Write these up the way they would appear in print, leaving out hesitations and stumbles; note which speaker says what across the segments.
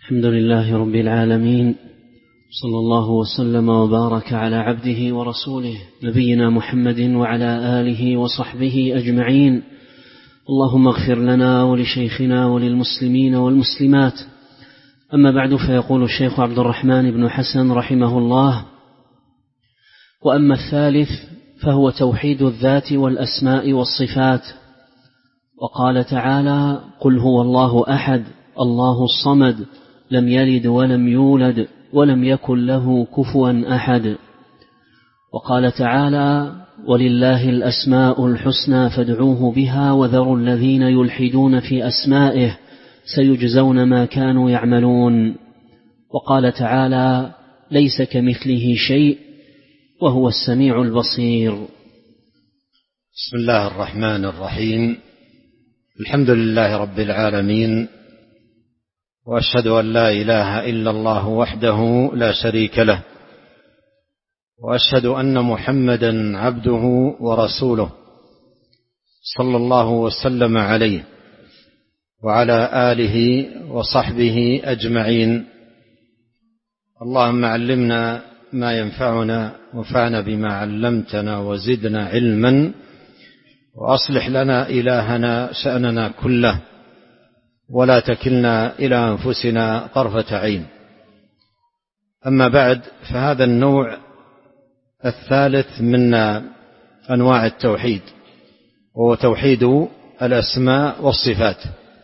Speaker 1: الحمد لله رب العالمين، صلى الله وسلم وبارك على عبده ورسوله نبينا محمد وعلى آله وصحبه أجمعين. اللهم اغفر لنا ولشيخنا وللمسلمين والمسلمات. أما بعد، فيقول الشيخ عبد الرحمن بن حسن رحمه الله: وأما الثالث فهو توحيد الذات والأسماء والصفات. وقال تعالى: قل هو الله أحد الله الصمد لم يلد ولم يولد ولم يكن له كفوا أحد. وقال تعالى: ولله الأسماء الحسنى فادعوه بها وذروا الذين يلحدون في أسمائه سيجزون ما كانوا يعملون. وقال تعالى: ليس كمثله شيء وهو السميع البصير.
Speaker 2: بسم الله الرحمن الرحيم. الحمد لله رب العالمين، وأشهد أن لا إله إلا الله وحده لا شريك له، وأشهد أن محمدا عبده ورسوله صلى الله وسلم عليه وعلى آله وصحبه أجمعين. اللهم علمنا ما ينفعنا وانفعنا بما علمتنا وزدنا علما، وأصلح لنا إلهنا شأننا كله، ولا تكلنا إلى أنفسنا طرفة عين. أما بعد، فهذا النوع الثالث من أنواع التوحيد، وهو توحيد الأسماء والصفات.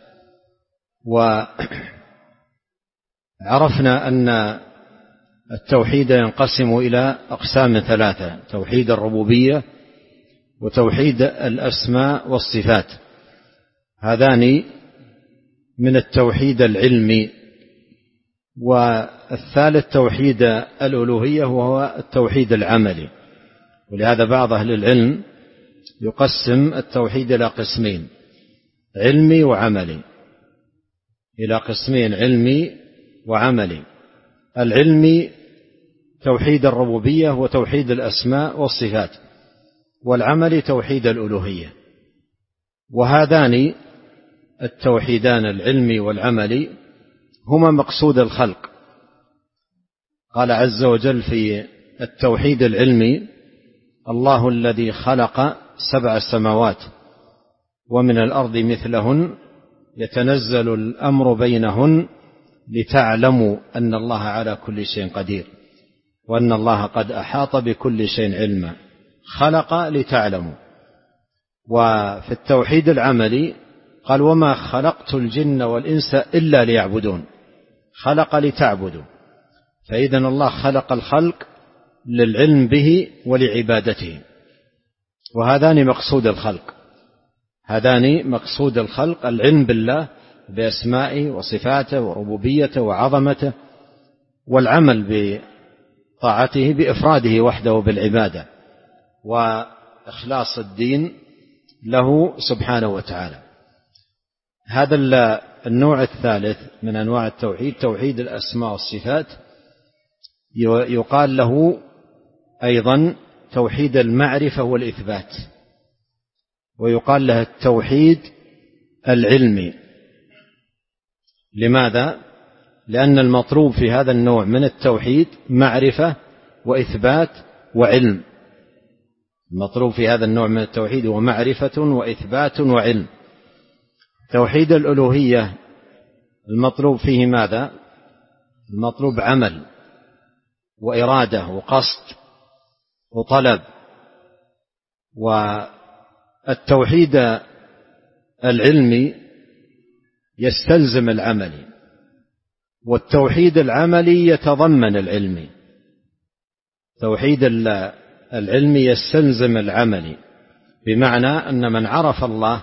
Speaker 2: وعرفنا أن التوحيد ينقسم إلى أقسام ثلاثة: توحيد الربوبية وتوحيد الأسماء والصفات. هذان من التوحيد العلمي. والثالث توحيد الألوهية وهو التوحيد العملي. ولهذا بعض أهل العلم يقسم التوحيد إلى قسمين: علمي وعملي، إلى قسمين: علمي وعملي. العلمي توحيد الربوبية وتوحيد الأسماء والصفات، والعملي توحيد الألوهية. وهذان التوحيدان العلمي والعملي هما مقصود الخلق. قال عز وجل في التوحيد العلمي: الله الذي خلق 7 سماوات ومن الأرض مثلهن يتنزل الأمر بينهن لتعلموا أن الله على كل شيء قدير وأن الله قد أحاط بكل شيء علما. خلق لتعلموا. وفي التوحيد العملي قال: وما خلقت الجن والإنس إلا ليعبدون. خلق لتعبدوا. فإذن الله خلق الخلق للعلم به ولعبادته. وهذان مقصود الخلق. هذان مقصود الخلق: العلم بالله بأسمائه وصفاته وربوبيته وعظمته، والعمل بطاعته بإفراده وحده بالعبادة وإخلاص الدين له سبحانه وتعالى. هذا النوع الثالث من أنواع التوحيد، توحيد الأسماء والصفات، يقال له أيضا توحيد المعرفة والإثبات، ويقال له التوحيد العلمي. لماذا؟ لأن المطلوب في هذا النوع من التوحيد معرفة وإثبات وعلم. المطلوب في هذا النوع من التوحيد هو معرفة وإثبات وعلم. توحيد الألوهية المطلوب فيه ماذا؟ المطلوب عمل وإرادة وقصد وطلب. والتوحيد العلمي يستلزم العمل، والتوحيد العملي يتضمن العلم. توحيد العلم يستلزم العمل، بمعنى أن من عرف الله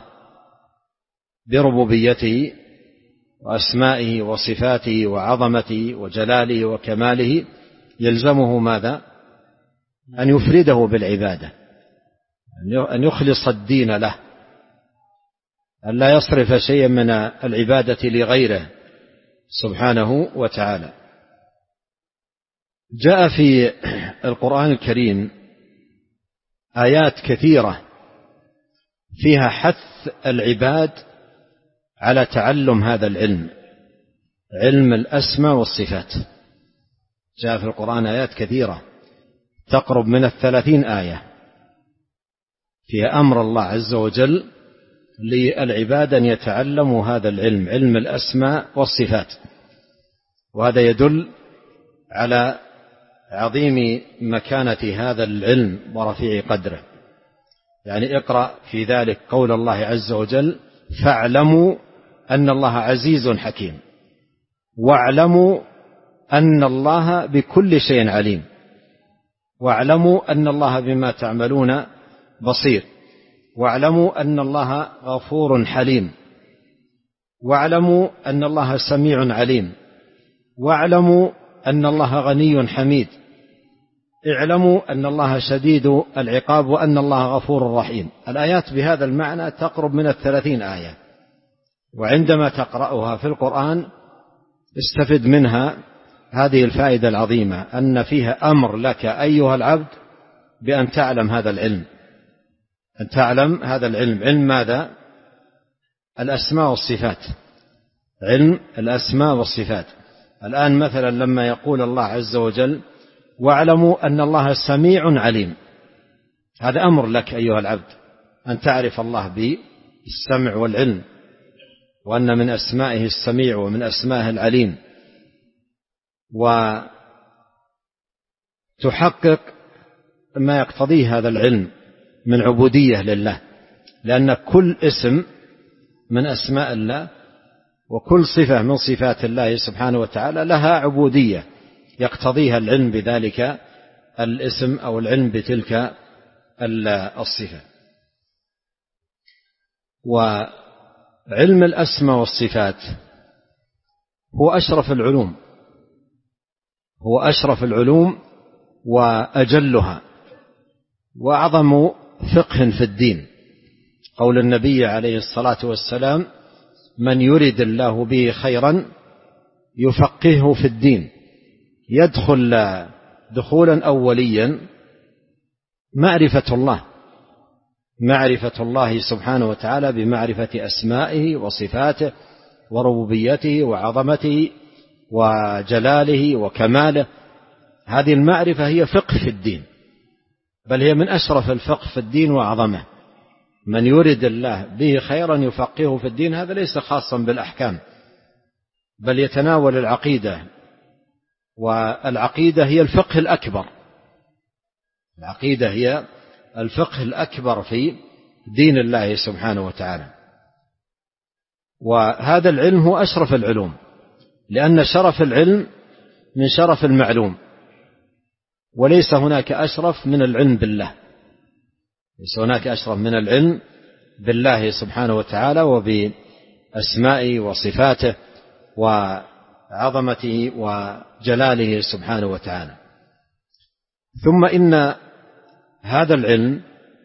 Speaker 2: بربوبيته وأسمائه وصفاته وعظمته وجلاله وكماله يلزمه ماذا؟ أن يفرده بالعبادة، أن يخلص الدين له، أن لا يصرف شيئا من العبادة لغيره سبحانه وتعالى. جاء في القرآن الكريم آيات كثيرة فيها حث العباد على تعلم هذا العلم، علم الأسماء والصفات. جاء في القرآن آيات كثيرة تقرب من 30 آية فيها أمر الله عز وجل للعباد أن يتعلموا هذا العلم، علم الأسماء والصفات، وهذا يدل على عظيم مكانة هذا العلم ورفيع قدره. يعني اقرأ في ذلك قول الله عز وجل: فاعلموا أن الله عزيز حكيم، واعلموا أن الله بكل شيء عليم، واعلموا أن الله بما تعملون بصير، واعلموا أن الله غفور حليم، واعلموا أن الله سميع عليم، واعلموا أن الله غني حميد، اعلموا أن الله شديد العقاب وأن الله غفور رحيم. الآيات بهذا المعنى تقرب من 30 آية، وعندما تقرأها في القرآن استفد منها هذه الفائدة العظيمة، أن فيها أمر لك أيها العبد بأن تعلم هذا العلم، أن تعلم هذا العلم. علم ماذا؟ الأسماء والصفات، علم الأسماء والصفات. الآن مثلا لما يقول الله عز وجل: واعلموا أن الله سميع عليم، هذا أمر لك أيها العبد أن تعرف الله بالسمع والعلم، وأن من أسمائه السميع ومن أسمائه العليم، وتحقق ما يقتضيه هذا العلم من عبودية لله، لأن كل اسم من أسماء الله وكل صفة من صفات الله سبحانه وتعالى لها عبودية يقتضيها العلم بذلك الاسم أو العلم بتلك الصفة. وعلم الأسماء والصفات هو أشرف العلوم، هو أشرف العلوم وأجلها وأعظم فقه في الدين. قول النبي عليه الصلاة والسلام: من يرد الله به خيرا يفقهه في الدين. يدخل دخولا أوليا معرفة الله، معرفة الله سبحانه وتعالى بمعرفة أسمائه وصفاته وربوبيته وعظمته وجلاله وكماله. هذه المعرفة هي فقه في الدين، بل هي من أشرف الفقه في الدين وأعظمه. من يرد الله به خيرا يفقهه في الدين، هذا ليس خاصا بالأحكام، بل يتناول العقيدة، والعقيدة هي الفقه الأكبر، العقيدة هي الفقه الأكبر في دين الله سبحانه وتعالى. وهذا العلم هو أشرف العلوم، لأن شرف العلم من شرف المعلوم، وليس هناك أشرف من العلم بالله، ليس هناك أشرف من العلم بالله سبحانه وتعالى وبأسمائه وصفاته وعظمته وجلاله سبحانه وتعالى. ثم إن هذا العلم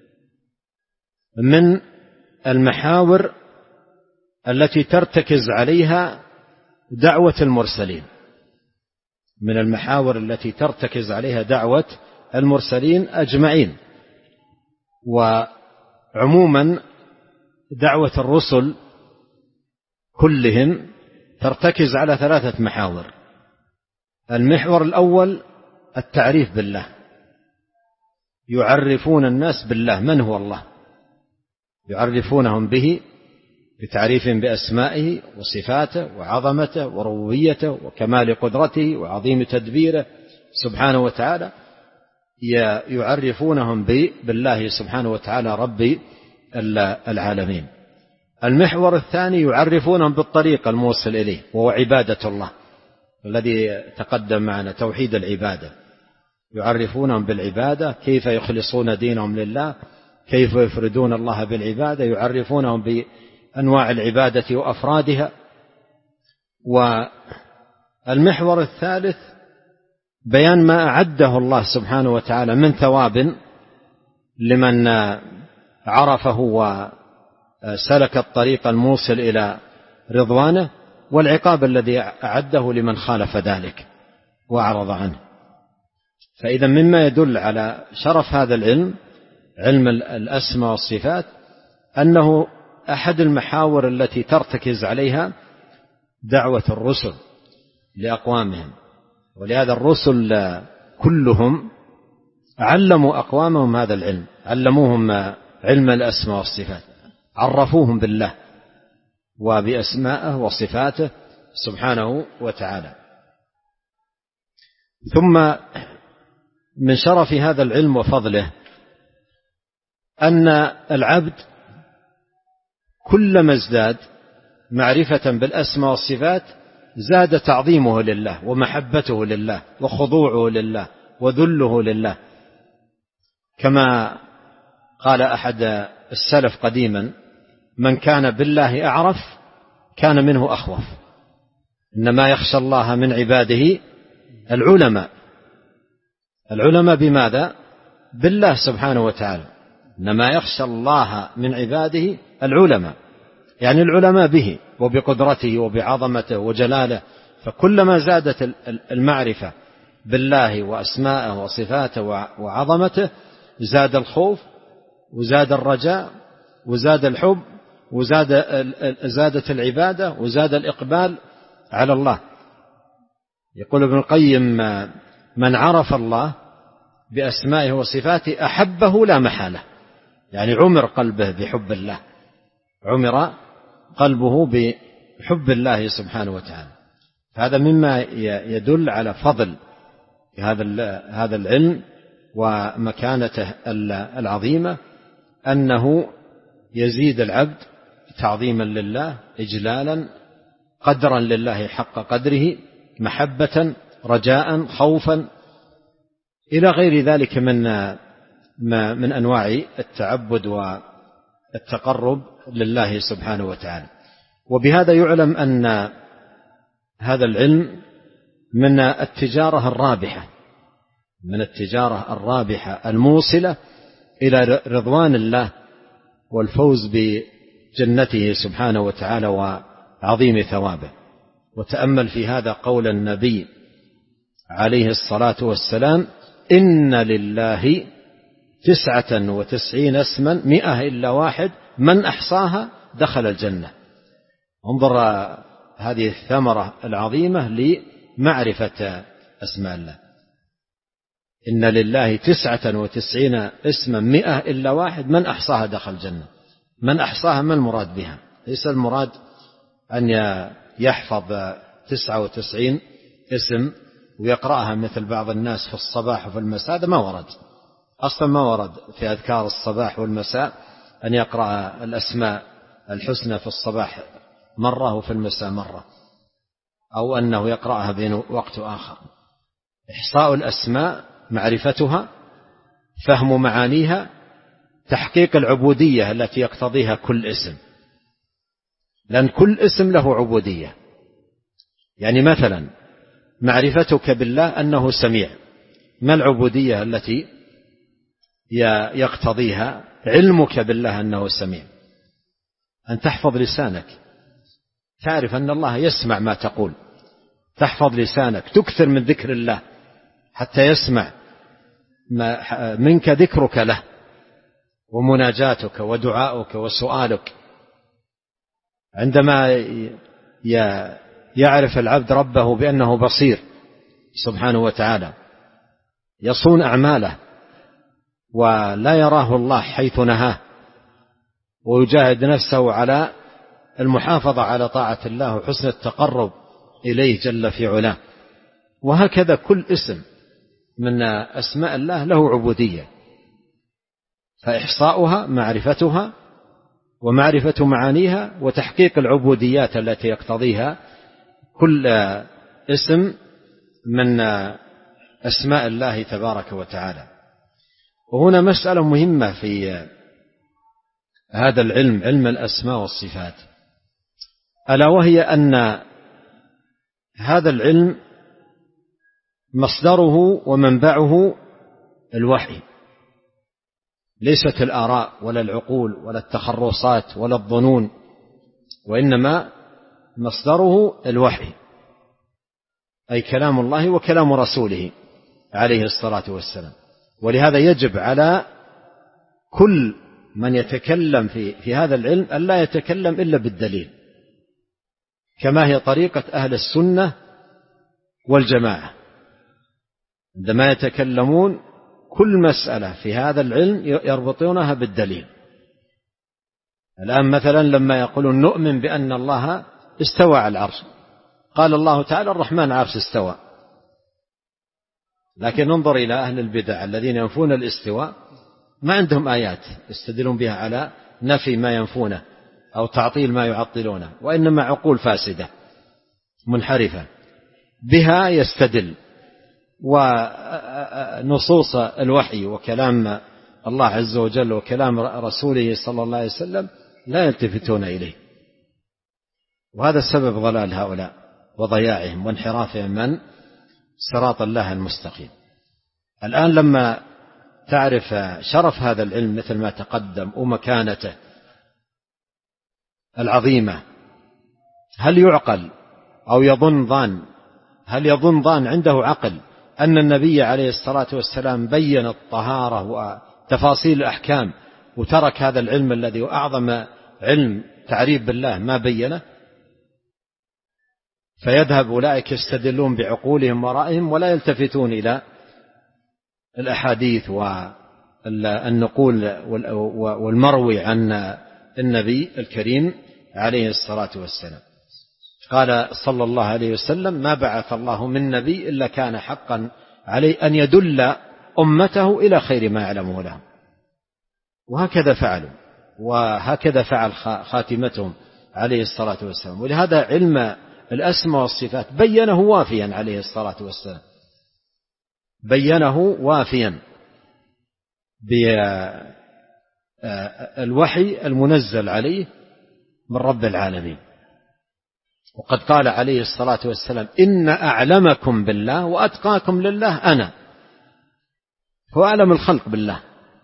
Speaker 2: من المحاور التي ترتكز عليها دعوة المرسلين، من المحاور التي ترتكز عليها دعوة المرسلين أجمعين. وعموما دعوة الرسل كلهم ترتكز على 3 محاور. المحور الأول التعريف بالله، يعرفون الناس بالله، من هو الله، يعرفونهم به بتعريف بأسمائه وصفاته وعظمته وربوبيته وكمال قدرته وعظيم تدبيره سبحانه وتعالى. يعرفونهم بالله سبحانه وتعالى رب العالمين. المحور الثاني يعرفونهم بالطريق الموصل إليه، وهو عبادة الله الذي تقدم معنا، توحيد العبادة. يعرفونهم بالعبادة، كيف يخلصون دينهم لله، كيف يفردون الله بالعبادة، يعرفونهم بأنواع العبادة وأفرادها. والمحور الثالث بيان ما أعده الله سبحانه وتعالى من ثواب لمن عرفه وسلك الطريق الموصل إلى رضوانه، والعقاب الذي أعده لمن خالف ذلك وأعرض عنه. فإذا مما يدل على شرف هذا العلم، علم الأسماء والصفات، أنه أحد المحاور التي ترتكز عليها دعوة الرسل لأقوامهم. ولهذا الرسل كلهم علموا أقوامهم هذا العلم، علموهم علم الأسماء والصفات، عرفوهم بالله وبأسمائه وصفاته سبحانه وتعالى. ثم من شرف هذا العلم وفضله أن العبد كلما ازداد معرفة بالأسماء والصفات زاد تعظيمه لله ومحبته لله وخضوعه لله وذله لله، كما قال أحد السلف قديما: من كان بالله أعرف كان منه أخوف. إنما يخشى الله من عباده العلماء. العلماء بماذا؟ بالله سبحانه وتعالى. إنما يخشى الله من عباده العلماء، يعني العلماء به وبقدرته وبعظمته وجلاله. فكلما زادت المعرفة بالله وأسماءه وصفاته وعظمته زاد الخوف وزاد الرجاء وزاد الحب وزادت العبادة وزاد الإقبال على الله. يقول ابن القيم: من عرف الله بأسمائه وصفاته أحبه لا محالة، يعني عمر قلبه بحب الله، عمر قلبه بحب الله سبحانه وتعالى. هذا مما يدل على فضل هذا العلم ومكانته العظيمة، أنه يزيد العبد تعظيما لله، إجلالا، قدرا لله حق قدره، محبة، رجاء، خوفا، إلى غير ذلك من أنواع التعبد والتقرب لله سبحانه وتعالى. وبهذا يعلم أن هذا العلم من التجارة الرابحة، من التجارة الرابحة الموصلة إلى رضوان الله والفوز بجنته سبحانه وتعالى وعظيم ثوابه. وتأمل في هذا قول النبي عليه الصلاة والسلام: إن لله 99 اسما 100 إلا واحد من أحصاها دخل الجنة. انظر هذه الثمرة العظيمة لمعرفة أسماء الله. إن لله 99 اسما 100 إلا واحد من أحصاها دخل الجنة. من أحصاها ما المراد بها؟ ليس المراد أن يحفظ 99 اسم ويقرأها مثل بعض الناس في الصباح وفي المساء، هذا ما ورد أصلا، ما ورد في أذكار الصباح والمساء أن يقرأ الأسماء الحسنى في الصباح مرة وفي المساء مرة، أو أنه يقرأها بين وقت آخر. إحصاء الأسماء، معرفتها، فهم معانيها، تحقيق العبودية التي يقتضيها كل اسم، لأن كل اسم له عبودية. يعني مثلا معرفتك بالله أنه سميع، ما العبودية التي يقتضيها علمك بالله أنه سميع؟ أن تحفظ لسانك، تعرف أن الله يسمع ما تقول، تحفظ لسانك، تكثر من ذكر الله حتى يسمع منك ذكرك له ومناجاتك ودعاؤك وسؤالك. عندما يعرف العبد ربه بأنه بصير سبحانه وتعالى، يصون أعماله ولا يراه الله حيث نهاه، ويجاهد نفسه على المحافظة على طاعة الله وحسن التقرب إليه جل في علاه. وهكذا كل اسم من أسماء الله له عبودية، فإحصاؤها معرفتها ومعرفة معانيها وتحقيق العبوديات التي يقتضيها كل اسم من أسماء الله تبارك وتعالى. وهنا مسألة مهمة في هذا العلم، علم الأسماء والصفات، ألا وهي أن هذا العلم مصدره ومنبعه الوحي، ليست الآراء ولا العقول ولا التخرصات ولا الظنون، وإنما مصدره الوحي، أي كلام الله وكلام رسوله عليه الصلاة والسلام. ولهذا يجب على كل من يتكلم في هذا العلم أن لا يتكلم إلا بالدليل، كما هي طريقة أهل السنة والجماعة عندما يتكلمون كل مسألة في هذا العلم يربطونها بالدليل. الآن مثلا لما يقولون نؤمن بأن الله استوى على العرش، قال الله تعالى الرحمن على العرش استوى، لكن انظر إلى أهل البدع الذين ينفون الاستواء ما عندهم آيات يستدلون بها على نفي ما ينفونه أو تعطيل ما يعطلونه، وإنما عقول فاسدة منحرفة بها يستدل، ونصوص الوحي وكلام الله عز وجل وكلام رسوله صلى الله عليه وسلم لا يلتفتون إليه. وهذا السبب ضلال هؤلاء وضياعهم وانحرافهم من صراط الله المستقيم. الآن لما تعرف شرف هذا العلم مثل ما تقدم ومكانته العظيمة، هل يعقل أو هل يظن ظان عنده عقل أن النبي عليه الصلاة والسلام بين الطهارة وتفاصيل الأحكام وترك هذا العلم الذي أعظم علم تعريف بالله ما بينه؟ فيذهب أولئك يستدلون بعقولهم ورائهم ولا يلتفتون إلى الأحاديث والنقول والمروي عن النبي الكريم عليه الصلاة والسلام. قال صلى الله عليه وسلم ما بعث الله من نبي إلا كان حقا عليه أن يدل أمته إلى خير ما يعلمه لهم، وهكذا فعلوا وهكذا فعل خاتمتهم عليه الصلاة والسلام. ولهذا علم الأسماء والصفات بينه وافيا عليه الصلاة والسلام، بينه وافيا بالوحي المنزل عليه من رب العالمين. وقد قال عليه الصلاة والسلام إن أعلمكم بالله وأتقاكم لله أنا، هو أعلم الخلق بالله،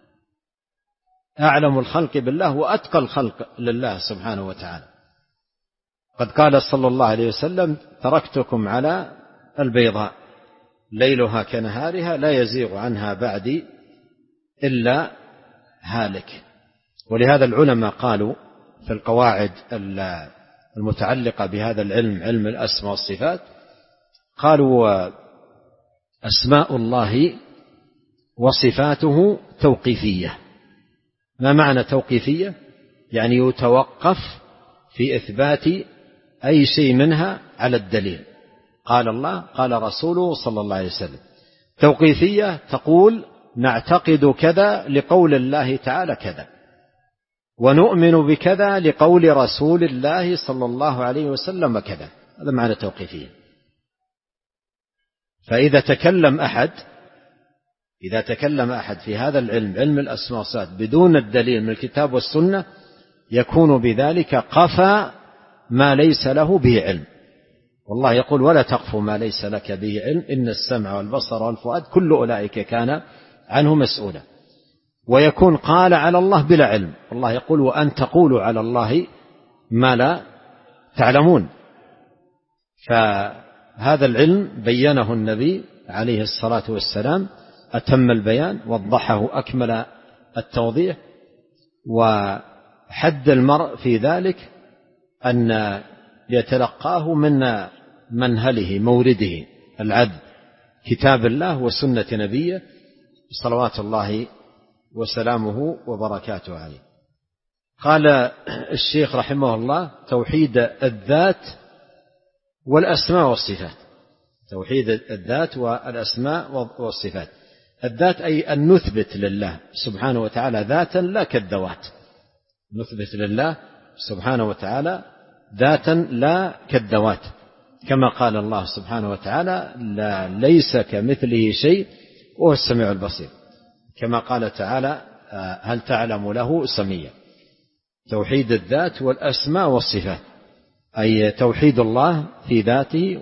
Speaker 2: أعلم الخلق بالله وأتقى الخلق لله سبحانه وتعالى. قد قال صلى الله عليه وسلم تركتكم على البيضاء ليلها كنهارها لا يزيغ عنها بعدي إلا هالك. ولهذا العلماء قالوا في القواعد المتعلقة بهذا العلم، علم الأسماء والصفات، قالوا أسماء الله وصفاته توقيفية. ما معنى توقيفية؟ يعني يتوقف في إثبات أي شيء منها على الدليل، قال الله قال رسوله صلى الله عليه وسلم. توقيفية تقول نعتقد كذا لقول الله تعالى كذا، ونؤمن بكذا لقول رسول الله صلى الله عليه وسلم كذا، هذا معنى توقيفية. فإذا تكلم أحد في هذا العلم، علم الأسماء والصفات، بدون الدليل من الكتاب والسنة، يكون بذلك قفى ما ليس له به علم. والله يقول ولا تقف ما ليس لك به علم إن السمع والبصر والفؤاد كل أولئك كان عنه مسؤولا. ويكون قال على الله بلا علم، الله يقول وأن تقولوا على الله ما لا تعلمون. فهذا العلم بينه النبي عليه الصلاة والسلام أتم البيان، وضحه أكمل التوضيح، وحد المرء في ذلك أن يتلقاه من منهله مورده العدل، كتاب الله وسنة نبيه صلوات الله وسلامه وبركاته عليه. قال الشيخ رحمه الله توحيد الذات والأسماء والصفات، توحيد الذات والأسماء والصفات. الذات أي أن نثبت لله سبحانه وتعالى ذاتا لا كالذوات، نثبت لله سبحانه وتعالى ذاتا لا كالذوات، كما قال الله سبحانه وتعالى لا ليس كمثله شيء وهو السميع البصير، كما قال تعالى هل تعلم له سميا. توحيد الذات والأسماء والصفات أي توحيد الله في ذاته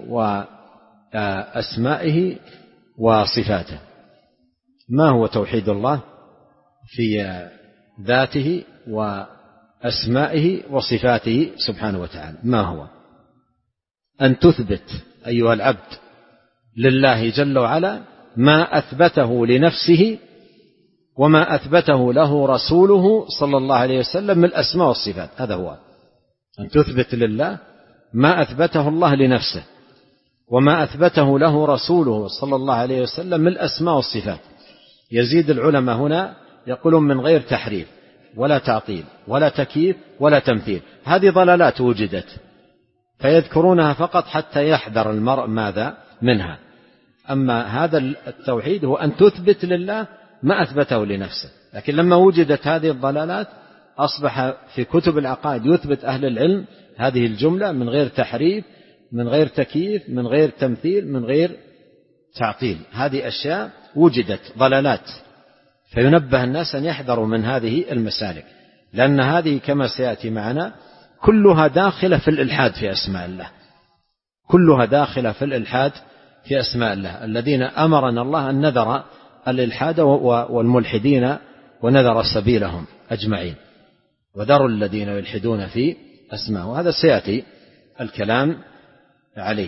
Speaker 2: وأسمائه وصفاته. ما هو توحيد الله في ذاته وأسمائه وصفاته سبحانه وتعالى؟ ما هو؟ أن تثبت أيها العبد لله جل وعلا ما أثبته لنفسه وما أثبته له رسوله صلى الله عليه وسلم من الأسماء والصفات. هذا هو أن تثبت لله ما أثبته الله لنفسه وما أثبته له رسوله صلى الله عليه وسلم من الأسماء والصفات. يزيد العلماء هنا يقولون من غير تحريف ولا تعطيل ولا تكييف ولا تمثيل. هذه ضلالات وجدت فيذكرونها فقط حتى يحذر المرء ماذا منها. أما هذا التوحيد هو أن تثبت لله ما أثبته لنفسه. لكن لما وجدت هذه الضلالات أصبح في كتب العقائد يثبت أهل العلم هذه الجملة من غير تحريف، من غير تكييف، من غير تمثيل، من غير تعطيل. هذه أشياء وجدت ضلالات، فينبه الناس أن يحذروا من هذه المسالك، لأن هذه كما سيأتي معنا كلها داخلة في الإلحاد في أسماء الله، كلها داخلة في الإلحاد في أسماء الله، الذين أمرنا الله أن نذر الإلحاد والملحدين ونذر سبيلهم أجمعين، وذروا الذين يلحدون في أسماء، وهذا سيأتي الكلام عليه.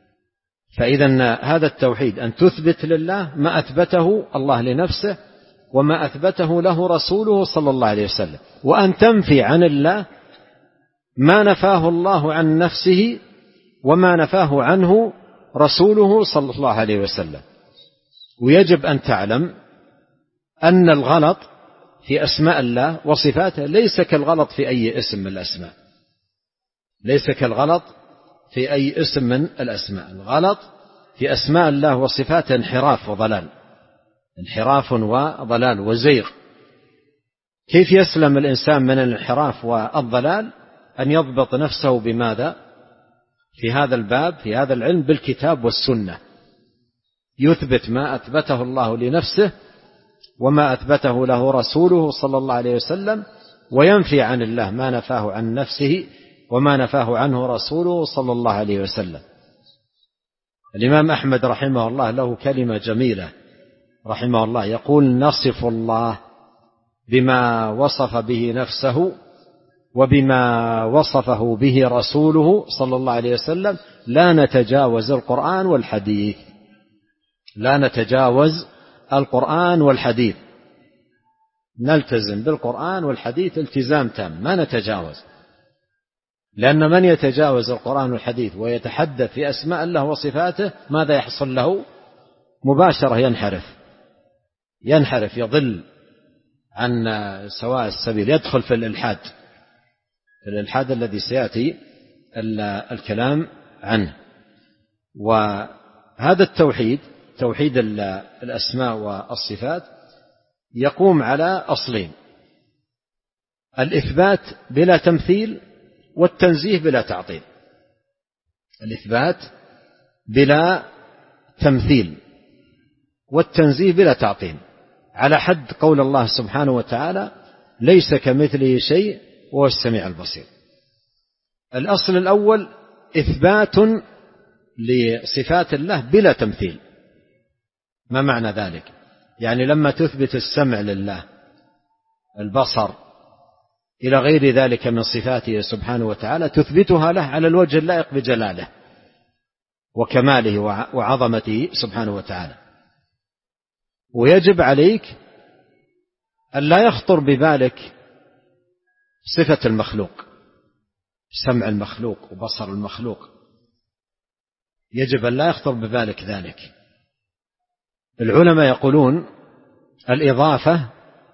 Speaker 2: فإذا هذا التوحيد أن تثبت لله ما أثبته الله لنفسه وما أثبته له رسوله صلى الله عليه وسلم، وأن تنفي عن الله ما نفاه الله عن نفسه وما نفاه عنه رسوله صلى الله عليه وسلم. ويجب أن تعلم أن الغلط في أسماء الله وصفاته ليس كالغلط في أي اسم من الأسماء، ليس كالغلط في أي اسم من الأسماء. الغلط في أسماء الله وصفاته انحراف وضلال، انحراف وضلال وزيغ. كيف يسلم الإنسان من الانحراف والضلال؟ أن يضبط نفسه بماذا في هذا الباب، في هذا العلم، بالكتاب والسنة، يثبت ما أثبته الله لنفسه وما أثبته له رسوله صلى الله عليه وسلم، وينفي عن الله ما نفاه عن نفسه وما نفاه عنه رسوله صلى الله عليه وسلم. الإمام أحمد رحمه الله له كلمة جميلة رحمه الله، يقول: نصف الله بما وصف به نفسه وبما وصفه به رسوله صلى الله عليه وسلم، لا نتجاوز القرآن والحديث، لا نتجاوز القرآن والحديث، نلتزم بالقرآن والحديث التزام تام، ما نتجاوز. لأن من يتجاوز القرآن والحديث ويتحدث في أسماء الله وصفاته ماذا يحصل له؟ مباشرة ينحرف يضل عن سواء السبيل، يدخل في الإلحاد الذي سيأتي الكلام عنه. وهذا التوحيد، توحيد الأسماء والصفات، يقوم على أصلين: الإثبات بلا تمثيل والتنزيه بلا تعطيل. الإثبات بلا تمثيل والتنزيه بلا تعطيل، على حد قول الله سبحانه وتعالى: ليس كمثله شيء وهو السميع البصير. الأصل الأول إثبات لصفات الله بلا تمثيل. ما معنى ذلك؟ يعني لما تثبت السمع لله، البصر، إلى غير ذلك من صفاته سبحانه وتعالى، تثبتها له على الوجه اللائق بجلاله وكماله وعظمته سبحانه وتعالى. ويجب عليك أن لا يخطر ببالك صفة المخلوق، سمع المخلوق وبصر المخلوق، يجب أن لا يخطر ببالك ذلك. العلماء يقولون: الإضافة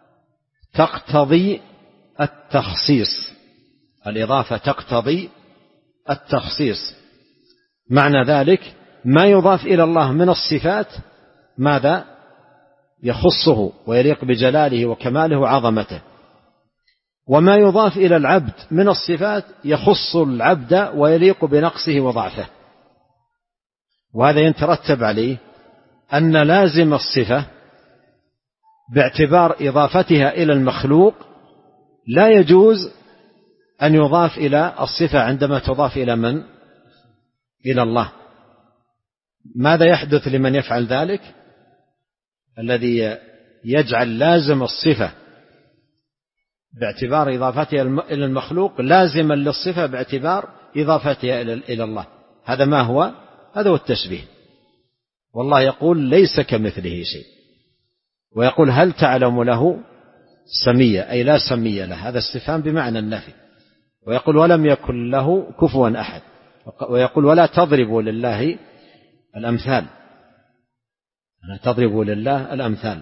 Speaker 2: تقتضي التخصيص، الإضافة تقتضي التخصيص. معنى ذلك ما يضاف إلى الله من الصفات ماذا يخصه ويليق بجلاله وكماله وعظمته، وما يضاف إلى العبد من الصفات يخص العبد ويليق بنقصه وضعفه. وهذا يترتب عليه أن لازم الصفة باعتبار إضافتها إلى المخلوق لا يجوز أن يضاف إلى الصفة عندما تضاف إلى من؟ إلى الله. ماذا يحدث لمن يفعل ذلك؟ الذي يجعل لازم الصفة باعتبار إضافتها إلى المخلوق لازما للصفة باعتبار إضافتها إلى الله. هذا ما هو؟ هذا هو التشبيه. والله يقول: ليس كمثله شيء، ويقول: هل تعلم له سمية، أي لا سمية له، هذا استفهام بمعنى النفي. ويقول: ولم يكن له كفوا أحد. ويقول: ولا تضربوا لله الأمثال، أنا تضربوا لله الأمثال.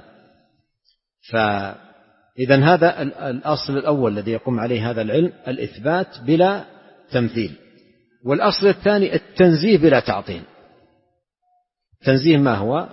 Speaker 2: فإذن هذا الأصل الأول الذي يقوم عليه هذا العلم، الإثبات بلا تمثيل. والأصل الثاني التنزيه بلا تعطيل. تنزيه ما هو؟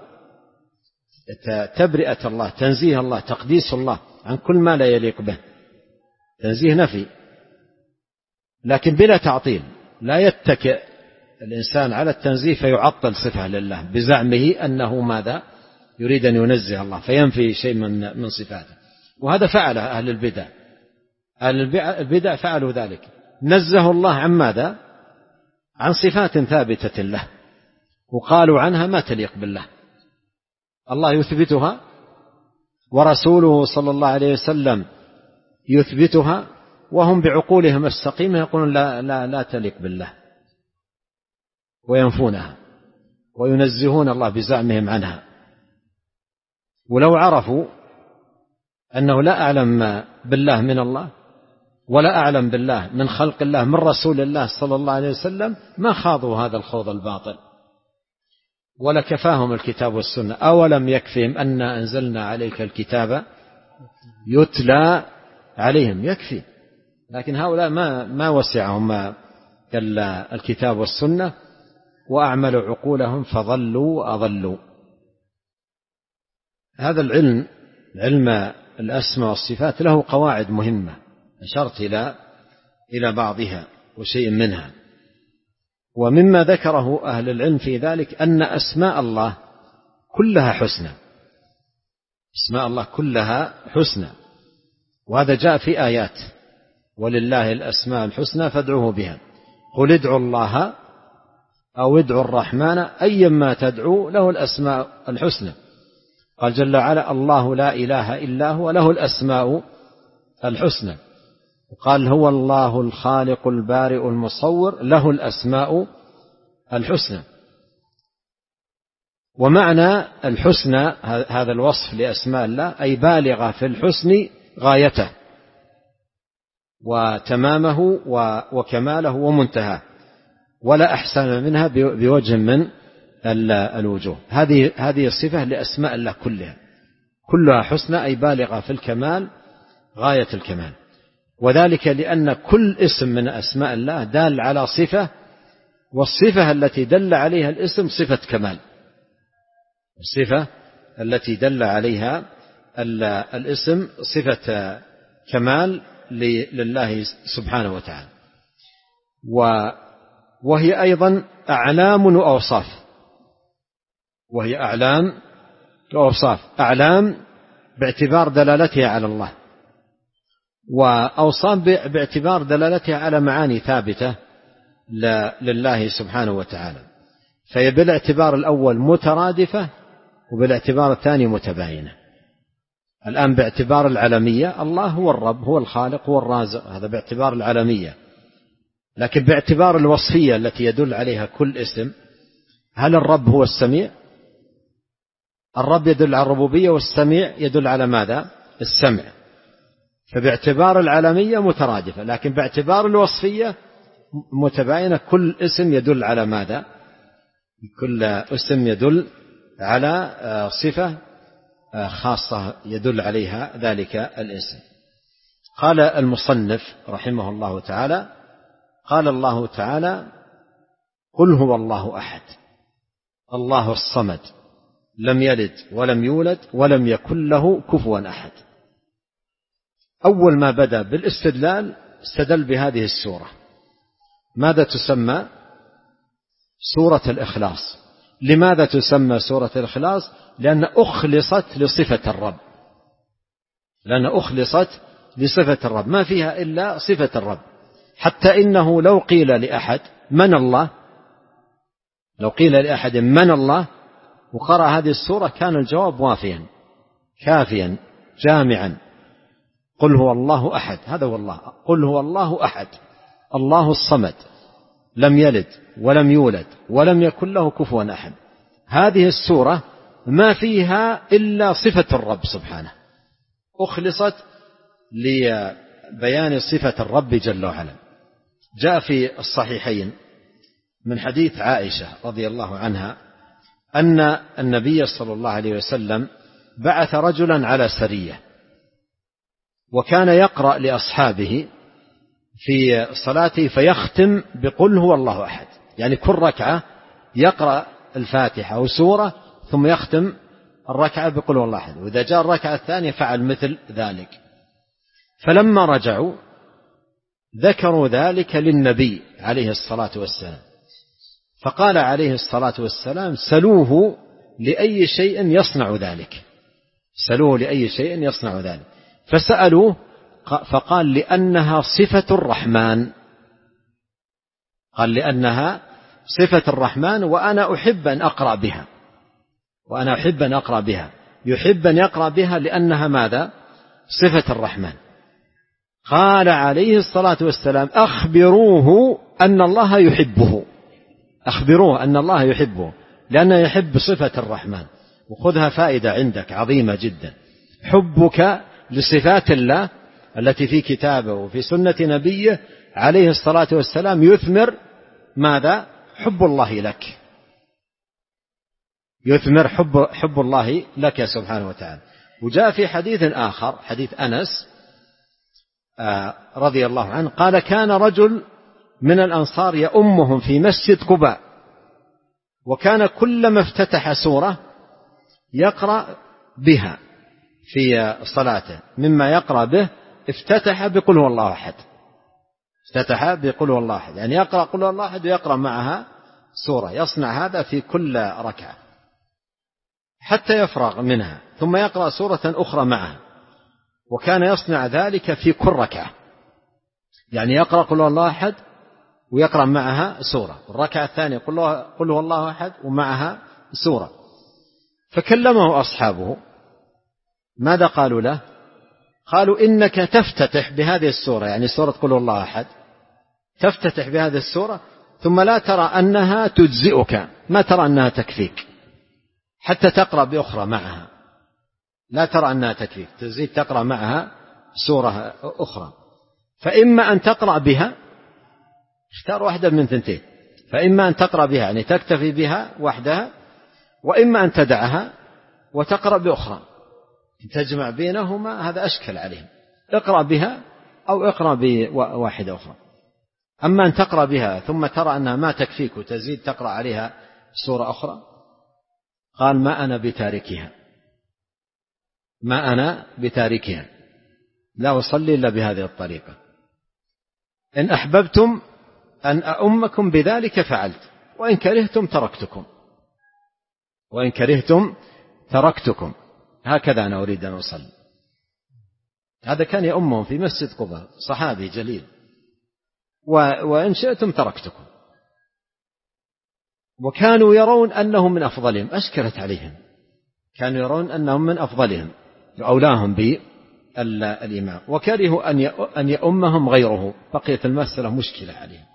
Speaker 2: تبرئة الله، تنزيه الله، تقديس الله عن كل ما لا يليق به، تنزيه نفي، لكن بلا تعطيل. لا يتكئ الإنسان على التنزيه فيعطل صفة لله بزعمه أنه ماذا يريد أن ينزه الله فينفي شيء من صفاته. وهذا فعله أهل البدع. أهل البدع فعلوا ذلك، نزهوا الله عن ماذا؟ عن صفات ثابتة له، وقالوا عنها ما تليق بالله. الله يثبتها ورسوله صلى الله عليه وسلم يثبتها، وهم بعقولهم السقيمة يقولون لا تليق بالله، وينفونها وينزهون الله بزعمهم عنها. ولو عرفوا أنه لا أعلم بالله من الله ولا أعلم بالله من خلق الله من رسول الله صلى الله عليه وسلم ما خاضوا هذا الخوض الباطل، ولكفاهم الكتاب والسنة. أولم يكفهم أن أنزلنا عليك الكتاب يتلى عليهم؟ يكفي. لكن هؤلاء ما وسعهم الكتاب والسنة، وأعملوا عقولهم فضلوا وأضلوا. هذا العلم، علم الأسماء والصفات، له قواعد مهمة أشرت إلى بعضها وشيء منها. ومما ذكره أهل العلم في ذلك أن أسماء الله كلها حسنى، أسماء الله كلها حسنى، وهذا جاء في آيات: ولله الأسماء الحسنى فادعوه بها، قل ادعوا الله أو ادعوا الرحمن أيما تدعوا له الأسماء الحسنى. قال جل وعلا: الله لا إله إلا هو له الأسماء الحسنى. وقال: هو الله الخالق البارئ المصور له الأسماء الحسنى. ومعنى الحسنى هذا الوصف لأسماء الله أي بالغة في الحسن غايته وتمامه وكماله ومنتهاه، ولا أحسن منها بوجه من الوجوه. هذه الصفة لأسماء الله كلها حسنى أي بالغة في الكمال غاية الكمال. وذلك لأن كل اسم من أسماء الله دال على صفة، والصفة التي دل عليها الاسم صفة كمال، الصفة التي دل عليها الاسم صفة كمال لله سبحانه وتعالى. وهي أيضا أعلام وأوصاف، وهي أعلام وأوصاف، أعلام باعتبار دلالتها على الله، وأوصاف باعتبار دلالتها على معاني ثابتة لله سبحانه وتعالى. فهي بالاعتبار الأول مترادفة، وبالاعتبار الثاني متباينة. الآن باعتبار العلمية الله هو الرب، هو الخالق، هو الرازق، هذا باعتبار العلمية. لكن باعتبار الوصفية التي يدل عليها كل اسم، هل الرب هو السميع؟ الرب يدل على الربوبية، والسميع يدل على ماذا؟ السمع. فباعتبار العلمية مترادفة، لكن باعتبار الوصفية متباينة. كل اسم يدل على ماذا؟ كل اسم يدل على صفة خاصة يدل عليها ذلك الاسم. قال المصنف رحمه الله تعالى: قال الله تعالى: قل هو الله أحد الله الصمد لم يلد ولم يولد ولم يكن له كفوا أحد. أول ما بدأ بالاستدلال استدل بهذه السورة. ماذا تسمى؟ سورة الإخلاص. لماذا تسمى سورة الإخلاص؟ لأن أخلصت لصفة الرب، لأن أخلصت لصفة الرب، ما فيها إلا صفة الرب. حتى إنه لو قيل لأحد من الله، لو قيل لأحد من الله وقرأ هذه السورة كان الجواب وافيا كافيا جامعا. قل هو الله أحد، هذا هو الله. قل هو الله أحد الله الصمد لم يلد ولم يولد ولم يكن له كفوا أحد. هذه السورة ما فيها إلا صفة الرب سبحانه، أخلصت لبيان صفة الرب جل وعلا. جاء في الصحيحين من حديث عائشة رضي الله عنها أن النبي صلى الله عليه وسلم بعث رجلا على سرية، وكان يقرأ لأصحابه في صلاته فيختم بقل هو الله أحد، يعني كل ركعة يقرأ الفاتحة أو سورة ثم يختم الركعة بقل هو الله أحد، وإذا جاء الركعة الثانية فعل مثل ذلك. فلما رجعوا ذكروا ذلك للنبي عليه الصلاة والسلام، فقال عليه الصلاة والسلام: سلوه لأي شيء يصنع ذلك، سلوه لأي شيء يصنع ذلك. فسألوه فقال: لأنها صفة الرحمن، قال: لأنها صفة الرحمن وأنا أحب أن أقرأ بها، وأنا أحب أن أقرأ بها، يحب أن يقرأ بها لأنها ماذا؟ صفة الرحمن. قال عليه الصلاة والسلام: أخبروه أن الله يحبه، أخبروه أن الله يحبه، لأنه يحب صفة الرحمن. وخذها فائدة عندك عظيمة جدا: حبك لصفات الله التي في كتابه وفي سنة نبيه عليه الصلاة والسلام يثمر ماذا؟ حب الله لك، يثمر حب الله لك سبحانه وتعالى. وجاء في حديث آخر، حديث أنس رضي الله عنه، قال: كان رجل من الأنصار يؤمهم في مسجد قباء، وكان كلما افتتح سورة يقرأ بها في صلاته، مما يقرأ به افتتح بقل هو الله أحد، افتتح بقل هو الله أحد، يعني يقرأ قل هو الله أحد ويقرأ معها سورة، يصنع هذا في كل ركعة حتى يفرغ منها، ثم يقرأ سورة أخرى معها، وكان يصنع ذلك في كل ركعة، يعني يقرأ قل هو الله أحد ويقرأ معها سورة، الركعة الثانية قل هو الله أحد ومعها سورة. فكلمه أصحابه، ماذا قالوا له؟ قالوا: إنك تفتتح بهذه السورة، يعني سورة قل هو الله أحد، تفتتح بهذه السورة ثم لا ترى أنها تجزئك، ما ترى أنها تكفيك، حتى تقرأ بأخرى معها، لا ترى أنها تكفيك، تزيد تقرأ معها سورة أخرى. فإما أن تقرأ بها، اختار واحدة من ثنتين، فإما أن تقرأ بها يعني تكتفي بها وحدها، وإما أن تدعها وتقرأ بأخرى، تجمع بينهما هذا أشكل عليهم، اقرأ بها أو اقرأ بواحدة أخرى. أما أن تقرأ بها ثم ترى أنها ما تكفيك وتزيد تقرأ عليها سورة أخرى، قال: ما أنا بتاركها، ما أنا بتاركها، لا أصلي إلا بهذه الطريقة، إن أحببتم أن أؤمكم بذلك فعلت، وإن كرهتم تركتكم، وإن كرهتم تركتكم، هكذا أنا أريد أن أصلي. هذا كان يؤمهم في مسجد قباء، صحابي جليل، وإن شئتم تركتكم. وكانوا يرون أنهم من أفضلهم، أشكلت عليهم، كانوا يرون أنهم من أفضلهم أولاهم بالإمام، وكرهوا أن يؤمهم غيره، بقيت المسألة مشكلة عليهم.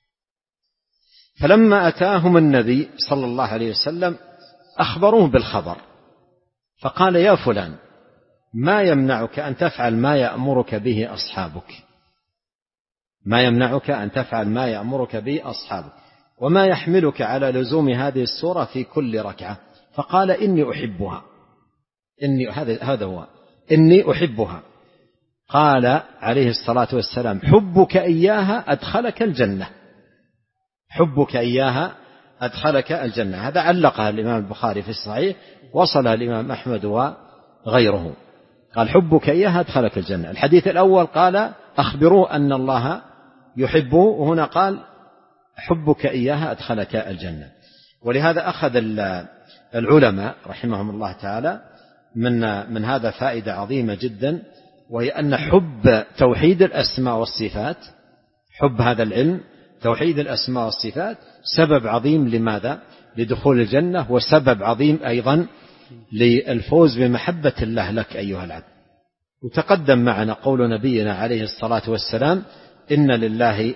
Speaker 2: فلما أتاهم النبي صلى الله عليه وسلم أخبروه بالخبر، فقال: يا فلان، ما يمنعك أن تفعل ما يأمرك به أصحابك، ما يمنعك أن تفعل ما يأمرك به أصحابك، وما يحملك على لزوم هذه السورة في كل ركعة؟ فقال: إني أحبها، هذا هو، إني أحبها. قال عليه الصلاة والسلام: حبك إياها أدخلك الجنة، حبك إياها أدخلك الجنة. هذا علقها الإمام البخاري في الصحيح، وصلها الإمام أحمد وغيره، قال: حبك إياها أدخلك الجنة. الحديث الأول قال: أخبروه أن الله يحبه، وهنا قال: حبك إياها أدخلك الجنة. ولهذا أخذ العلماء رحمهم الله تعالى من هذا فائدة عظيمة جدا، وهي أن حب توحيد الأسماء والصفات، حب هذا العلم توحيد الأسماء والصفات سبب عظيم لماذا؟ لدخول الجنة، وسبب عظيم أيضا للفوز بمحبة الله لك أيها العبد. وتقدم معنا قول نبينا عليه الصلاة والسلام: إن لله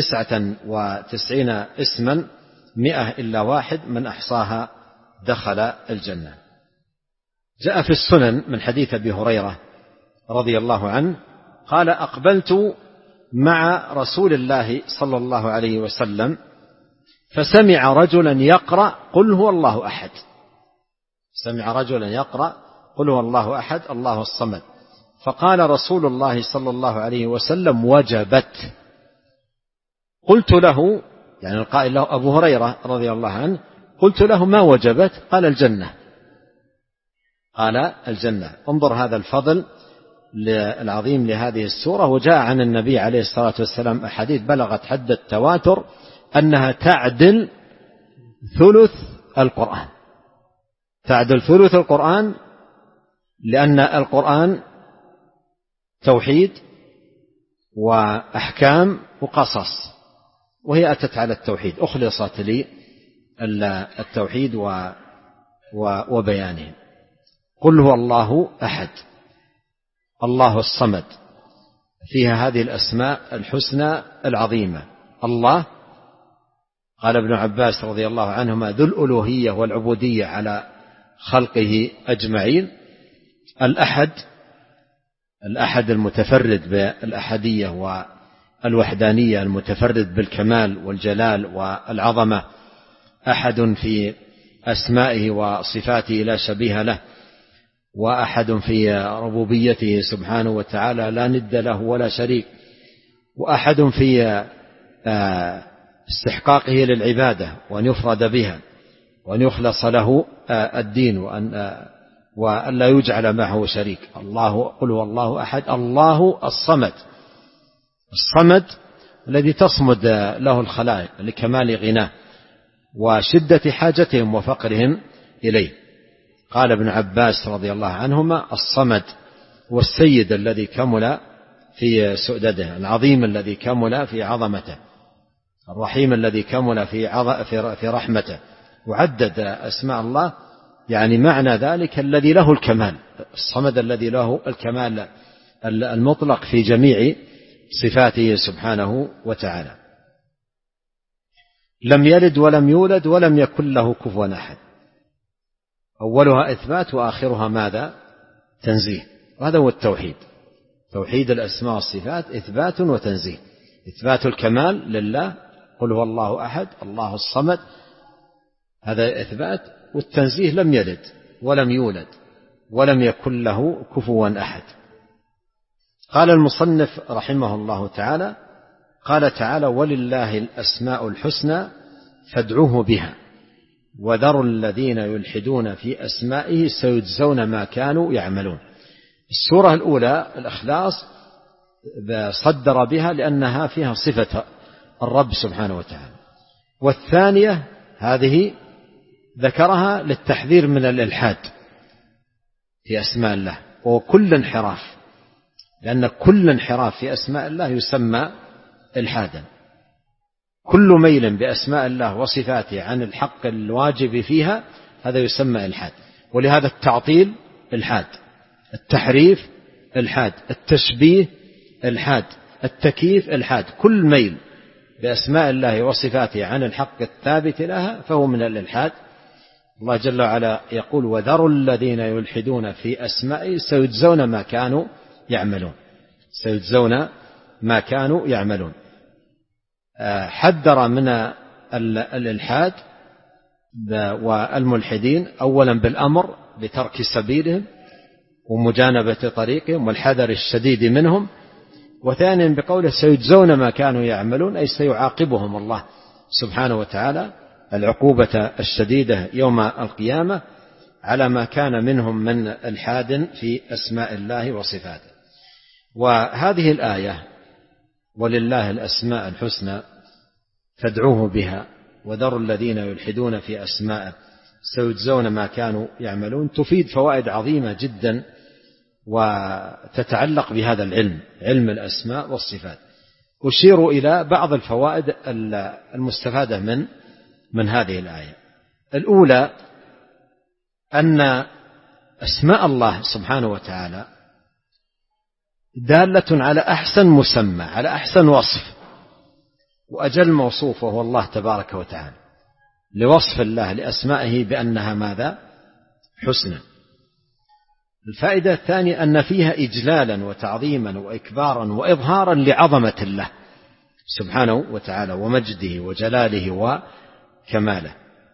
Speaker 2: 99 اسما 100 إلا واحد من أحصاها دخل الجنة. جاء في السنن من حديث أبي هريرة رضي الله عنه قال: أقبلت مع رسول الله صلى الله عليه وسلم فسمع رجلا يقرأ قل هو الله أحد. سمع رجلا يقرأ قل هو الله أحد الله الصمد، فقال رسول الله صلى الله عليه وسلم وجبت. قلت له، يعني القائل له أبو هريرة رضي الله عنه، قلت له ما وجبت؟ قال الجنة. قال الجنة. انظر هذا الفضل العظيم لهذه السورة. وجاء عن النبي عليه الصلاة والسلام أحاديث بلغت حد التواتر أنها تعدل ثلث القرآن، تعدل ثلث القرآن، لأن القرآن توحيد وأحكام وقصص، وهي أتت على التوحيد، أخلصت لي التوحيد وبيانه. قل هو الله أحد الله الصمد، فيها هذه الأسماء الحسنى العظيمة. الله، قال ابن عباس رضي الله عنهما، ذو الألوهية والعبودية على خلقه أجمعين. الأحد، الأحد المتفرد بالأحدية والوحدانية، المتفرد بالكمال والجلال والعظمة، أحد في أسمائه وصفاته لا شبيه له، وأحد في ربوبيته سبحانه وتعالى لا ند له ولا شريك، وأحد في استحقاقه للعبادة وأن يفرد بها وأن يخلص له الدين وأن لا يجعل معه شريك. الله، قل هو الله أحد الله الصمد، الصمد الذي تصمد له الخلائق لكمال غناه وشدة حاجتهم وفقرهم إليه. قال ابن عباس رضي الله عنهما الصمد والسيد الذي كمل في سؤدده، العظيم الذي كمل في عظمته، الرحيم الذي كمل في رحمته. وعدد أسماء الله، يعني معنى ذلك الذي له الكمال، الصمد الذي له الكمال المطلق في جميع صفاته سبحانه وتعالى. لم يلد ولم يولد ولم يكن له كفوا أحد. أولها إثبات وآخرها ماذا؟ تنزيه. وهذا هو التوحيد، توحيد الأسماء والصفات إثبات وتنزيه. إثبات الكمال لله، قل هو الله أحد الله الصمد، هذا إثبات. والتنزيه لم يلد ولم يولد ولم يكن له كفوا أحد. قال المصنف رحمه الله تعالى، قال تعالى ولله الأسماء الحسنى فادعوه بها وذروا الذين يلحدون في أسمائه سيجزون ما كانوا يعملون. السورة الأولى الإخلاص صدر بها لأنها فيها صفة الرب سبحانه وتعالى، والثانية هذه ذكرها للتحذير من الإلحاد في أسماء الله وكل انحراف، لأن كل انحراف في أسماء الله يسمى إلحادا. كل ميل بأسماء الله وصفاته عن الحق الواجب فيها هذا يسمى إلحاد. ولهذا التعطيل إلحاد، التحريف إلحاد، التشبيه إلحاد، التكييف إلحاد. كل ميل بأسماء الله وصفاته عن الحق الثابت لها فهو من الإلحاد. الله جل وعلا يقول وذروا الذين يلحدون في أسمائه سيجزون ما كانوا يعملون، سيجزون ما كانوا يعملون. حذر من الإلحاد والملحدين أولا بالأمر بترك سبيلهم ومجانبة طريقهم والحذر الشديد منهم، وثانيا بقوله سيجزون ما كانوا يعملون، أي سيعاقبهم الله سبحانه وتعالى العقوبة الشديدة يوم القيامة على ما كان منهم من الحاد في أسماء الله وصفاته. وهذه الآية ولله الأسماء الحسنى فادعوه بها وذروا الذين يلحدون في أسمائه سيجزون ما كانوا يعملون تفيد فوائد عظيمة جدا وتتعلق بهذا العلم، علم الأسماء والصفات. أشير إلى بعض الفوائد المستفادة من هذه الآية. الأولى أن أسماء الله سبحانه وتعالى دالة على أحسن مسمى، على أحسن وصف وأجل موصوف، وهو الله تبارك وتعالى، لوصف الله لأسمائه بأنها ماذا؟ حسنى. الفائدة الثانية أن فيها إجلالا وتعظيما وإكبارا وإظهارا لعظمة الله سبحانه وتعالى ومجده وجلاله كماله.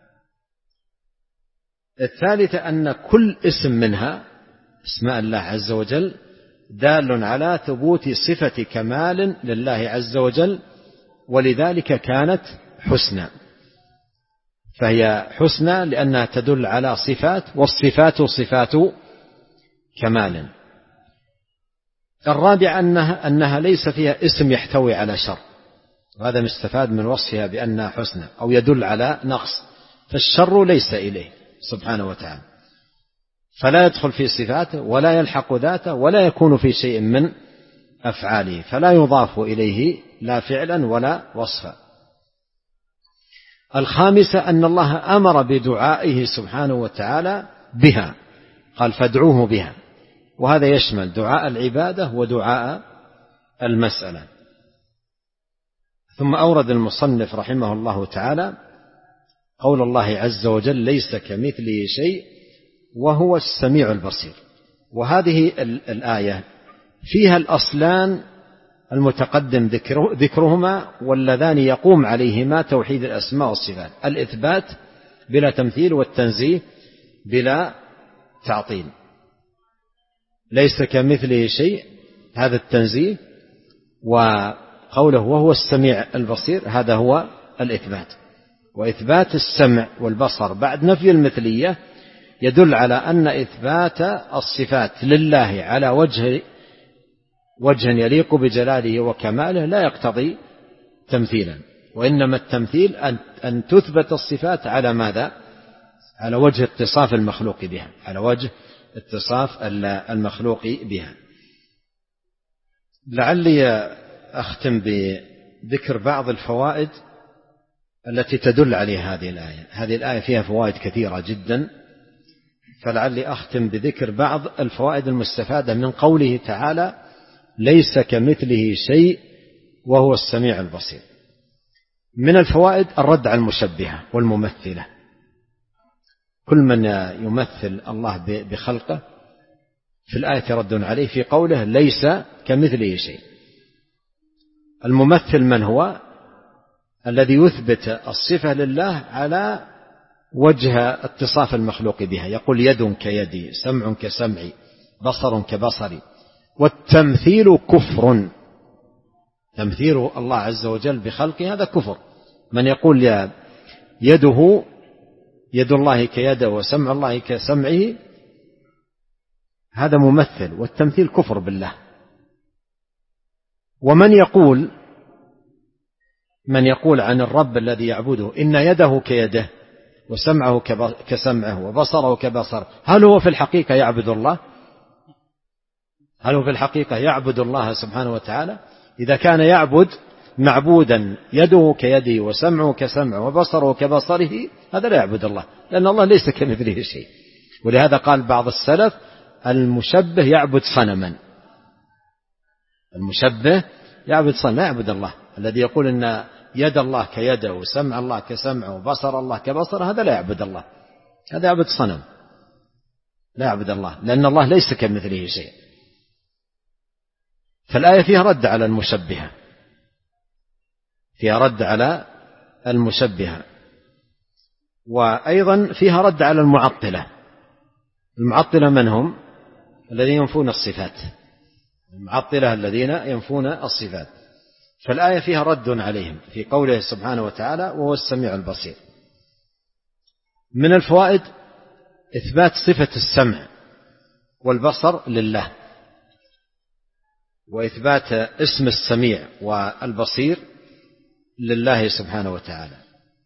Speaker 2: الثالثة أن كل اسم منها اسماء الله عز وجل دال على ثبوت صفة كمال لله عز وجل، ولذلك كانت حسنى، فهي حسنى لأنها تدل على صفات، والصفات صفات كمال. الرابع أنها ليس فيها اسم يحتوي على شر، وهذا مستفاد من وصفها بأنها حسنى أو يدل على نقص، فالشر ليس إليه سبحانه وتعالى، فلا يدخل في صفاته ولا يلحق ذاته ولا يكون في شيء من أفعاله، فلا يضاف إليه لا فعلا ولا وصفا. الخامسة أن الله أمر بدعائه سبحانه وتعالى بها، قال فادعوه بها، وهذا يشمل دعاء العبادة ودعاء المسألة. ثم أورد المصنف رحمه الله تعالى قول الله عز وجل ليس كمثله شيء وهو السميع البصير. وهذه الآية فيها الأصلان المتقدم ذكرهما واللذان يقوم عليهما توحيد الأسماء والصفات، الإثبات بلا تمثيل والتنزيه بلا تعطيل. ليس كمثله شيء هذا التنزيه، وقوله وهو السميع البصير هذا هو الإثبات. وإثبات السمع والبصر بعد نفي المثلية يدل على أن إثبات الصفات لله على وجه يليق بجلاله وكماله لا يقتضي تمثيلا، وإنما التمثيل أن تثبت الصفات على ماذا؟ على وجه اتصاف المخلوق بها، على وجه اتصاف المخلوق بها. لعلي أختم بذكر بعض الفوائد التي تدل عليها هذه الآية. هذه الآية فيها فوائد كثيرة جدا، فلعلي أختم بذكر بعض الفوائد المستفادة من قوله تعالى ليس كمثله شيء وهو السميع البصير. من الفوائد الرد على المشبهة والممثلة، كل من يمثل الله بخلقه في الآية رد عليه في قوله ليس كمثله شيء. الممثل من هو؟ الذي يثبت الصفة لله على وجه اتصاف المخلوق بها، يقول يد كيدي، سمع كسمعي، بصر كبصري. والتمثيل كفر، تمثيل الله عز وجل بخلقه هذا كفر. من يقول يده يد الله كيده وسمع الله كسمعه هذا ممثل، والتمثيل كفر بالله. ومن يقول عن الرب الذي يعبده إن يده كيده وسمعه كسمعه وبصره كبصره، هل هو في الحقيقة يعبد الله؟ هل هو في الحقيقة يعبد الله سبحانه وتعالى؟ إذا كان يعبد معبودا يده كيده وسمعه كسمعه وبصره كبصره هذا لا يعبد الله، لأن الله ليس كمثله شيء. ولهذا قال بعض السلف المشبه يعبد صنما، المشبه يعبد صنما لا يعبد الله. الذي يقول إن يد الله كيده وسمع الله كسمعه وبصر الله كبصره هذا لا يعبد الله، هذا يعبد صنم، لا يعبد الله، لأن الله ليس كمثله شيء. فالآية فيها رد على المشبهة، فيها رد على المشبهة، وأيضا فيها رد على المعطلة. المعطلة من هم؟ الذين ينفون الصفات، المعطلة الذين ينفون الصفات. فالآية فيها رد عليهم في قوله سبحانه وتعالى وهو السميع البصير. من الفوائد إثبات صفة السمع والبصر لله، وإثبات اسم السميع والبصير لله سبحانه وتعالى.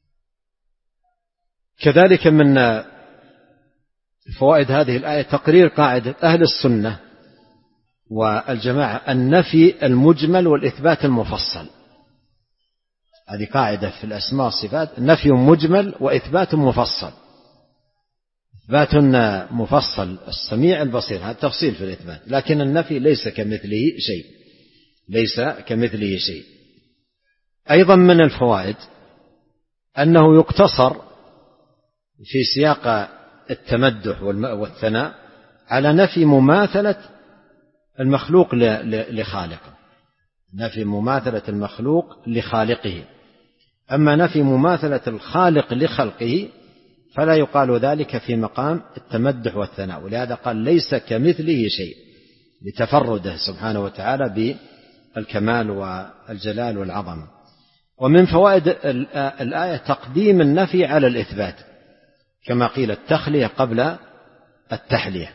Speaker 2: كذلك من فوائد هذه الآية تقرير قاعدة أهل السنة والجماعة النفي المجمل والإثبات المفصل. هذه قاعدة في الأسماء والصفات، نفي مجمل وإثبات مفصل. إثبات مفصل السميع البصير هذا تفصيل في الإثبات، لكن النفي ليس كمثله شيء، ليس كمثله شيء. أيضا من الفوائد أنه يقتصر في سياق التمدح والثناء على نفي مماثلة المخلوق لخالقه، نفي مماثلة المخلوق لخالقه. أما نفي مماثلة الخالق لخلقه فلا يقال ذلك في مقام التمدح والثناء، ولهذا قال ليس كمثله شيء لتفرده سبحانه وتعالى بالكمال والجلال والعظمة. ومن فوائد الآية تقديم النفي على الإثبات، كما قيل التخلية قبل التحلية.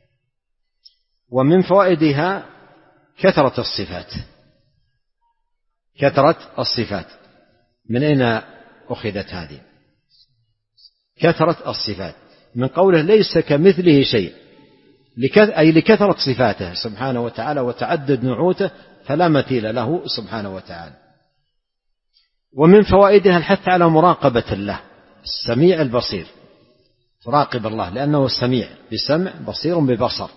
Speaker 2: ومن فوائدها كثرة الصفات. من أين أخذت هذه؟ كثرة الصفات من قوله ليس كمثله شيء، أي لكثرة صفاته سبحانه وتعالى وتعدد نعوته فلا مثيل له سبحانه وتعالى. ومن فوائدها الحث على مراقبة الله السميع البصير، تراقب الله لأنه السميع بسمع بصير ببصر.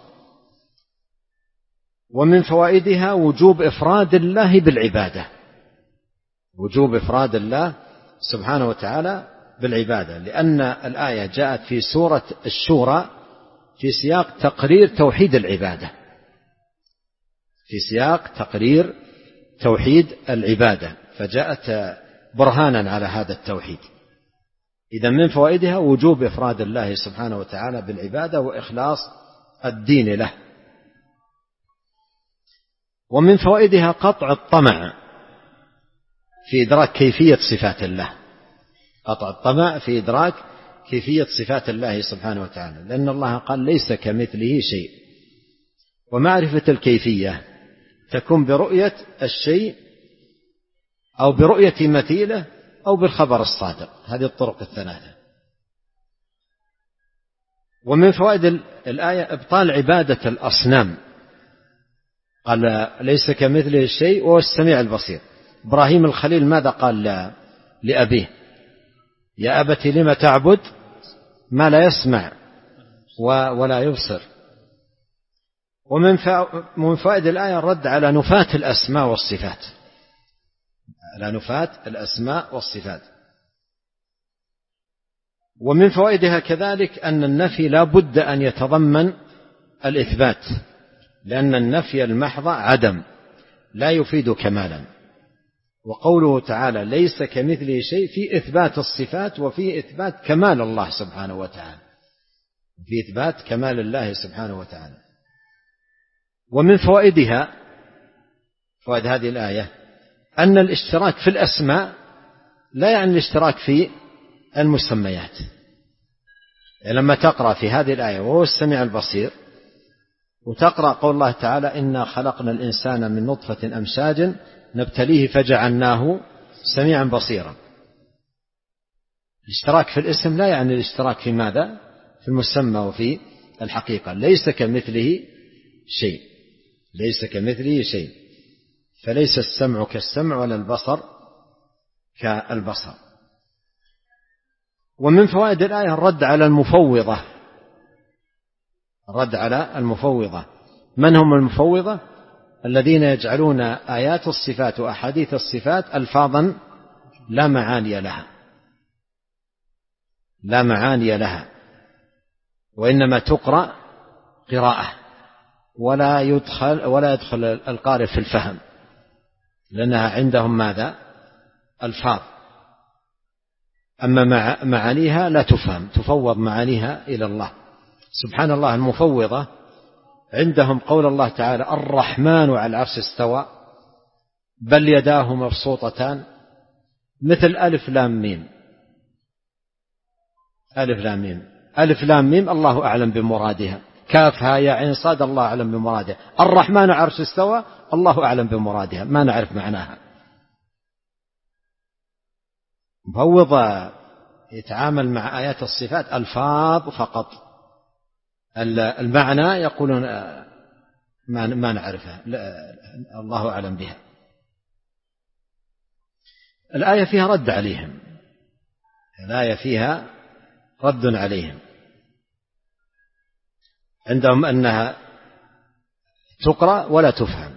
Speaker 2: ومن فوائدها وجوب إفراد الله بالعبادة، وجوب إفراد الله سبحانه وتعالى بالعبادة، لأن الآية جاءت في سورة الشورى في سياق تقرير توحيد العبادة، في سياق تقرير توحيد العبادة، فجاءت برهانا على هذا التوحيد. إذن من فوائدها وجوب إفراد الله سبحانه وتعالى بالعبادة وإخلاص الدين له. ومن فوائدها قطع الطمع في إدراك كيفية صفات الله، قطع الطمع في إدراك كيفية صفات الله سبحانه وتعالى، لأن الله قال ليس كمثله شيء. ومعرفة الكيفية تكون برؤية الشيء أو برؤية مثيله أو بالخبر الصادق، هذه الطرق الثلاثة. ومن فوائد الآية إبطال عبادة الأصنام، قال ليس كمثله شيء وهو السميع البصير. إبراهيم الخليل ماذا قال لأبيه؟ يا أبت لم تعبد ما لا يسمع ولا يبصر. ومن فوائد الآية الرد على نفاة الأسماء والصفات، على نفاة الأسماء والصفات. ومن فوائدها كذلك أن النفي لا بد أن يتضمن الإثبات، لأن النفي المحض عدم لا يفيد كمالا. وقوله تعالى ليس كمثله شيء في إثبات الصفات وفي إثبات كمال الله سبحانه وتعالى، في إثبات كمال الله سبحانه وتعالى. ومن فوائدها، فوائد هذه الآية، أن الاشتراك في الأسماء لا يعني الاشتراك في المسميات. لما تقرأ في هذه الآية وهو السميع البصير، وتقرأ قول الله تعالى إنا خلقنا الإنسان من نطفة أمشاج نبتليه فجعلناه سميعا بصيرا، الاشتراك في الاسم لا يعني الاشتراك في ماذا؟ في المسمى وفي الحقيقة. ليس كمثله شيء، ليس كمثله شيء، فليس السمع كالسمع ولا البصر كالبصر. ومن فوائد الآية الرد على المفوضة، الرد على المفوضة. من هم المفوضة؟ الذين يجعلون آيات الصفات وأحاديث الصفات ألفاظا لا معاني لها، لا معاني لها، وإنما تقرأ قراءة ولا يدخل القارئ في الفهم، لأنها عندهم ماذا؟ ألفاظ. أما معانيها لا تفهم، تفوض معانيها إلى الله سبحان الله. المفوضة عندهم قول الله تعالى الرحمن على العرش استوى بل يداه مبسوطتان، مثل ألف لام ميم، ألف لام ميم، ألف لام ميم الله أعلم بمرادها، كافها يا عين صاد الله أعلم بمرادها، الرحمن على العرش استوى الله أعلم بمرادها، ما نعرف معناها. مفوضة يتعامل مع آيات الصفات ألفاظ فقط، المعنى يقولون ما نعرفها، الله أعلم بها. الآية فيها رد عليهم، الآية فيها رد عليهم، عندهم أنها تقرأ ولا تفهم.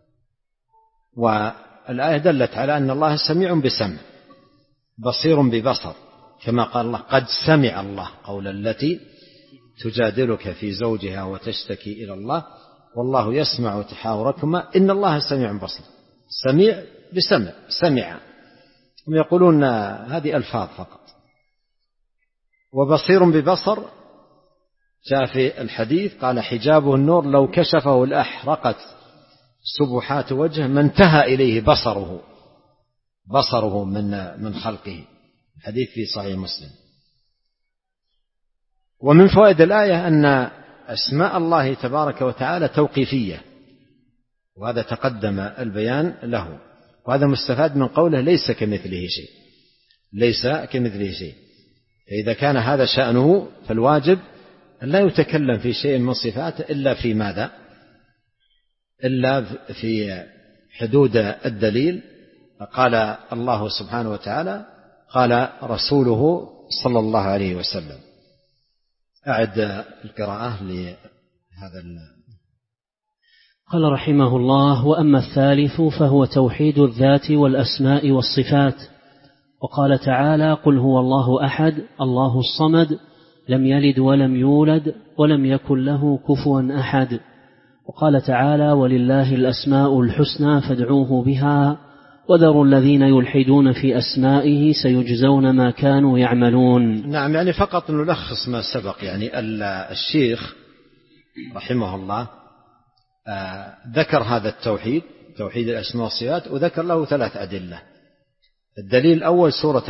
Speaker 2: والآية دلت على أن الله سميع بسمع بصير ببصر، كما قال الله قد سمع الله قول التي تجادلك في زوجها وتشتكي إلى الله والله يسمع تحاوركما إن الله سميع بصير. سميع بسمع، سمع. هم يقولون هذه ألفاظ فقط. وبصير ببصر جاء في الحديث قال حجابه النور لو كشفه لأحرقت سبحات وجهه ما انتهى إليه بصره من خلقه. حديث في صحيح مسلم. ومن فوائد الآية أن أسماء الله تبارك وتعالى توقيفية، وهذا تقدم البيان له، وهذا مستفاد من قوله ليس كمثله شيء. فإذا كان هذا شأنه فالواجب أن لا يتكلم في شيء من صفاته إلا في ماذا؟ إلا في حدود الدليل. قال الله سبحانه وتعالى قال رسوله صلى الله عليه وسلم. أعد القراءة لهذا
Speaker 1: قال رحمه الله: وأما الثالث فهو توحيد الذات والأسماء والصفات. وقال تعالى: قل هو الله أحد الله الصمد لم يلد ولم يولد ولم يكن له كفوا أحد. وقال تعالى: ولله الأسماء الحسنى فادعوه بها وذروا الذين يلحدون في أسمائه سيجزون ما كانوا يعملون.
Speaker 2: نعم، يعني فقط نلخص ما سبق. يعني الشيخ رحمه الله ذكر هذا التوحيد، توحيد الأسماء والصفات، وذكر له 3 أدلة. الدليل الأول سورة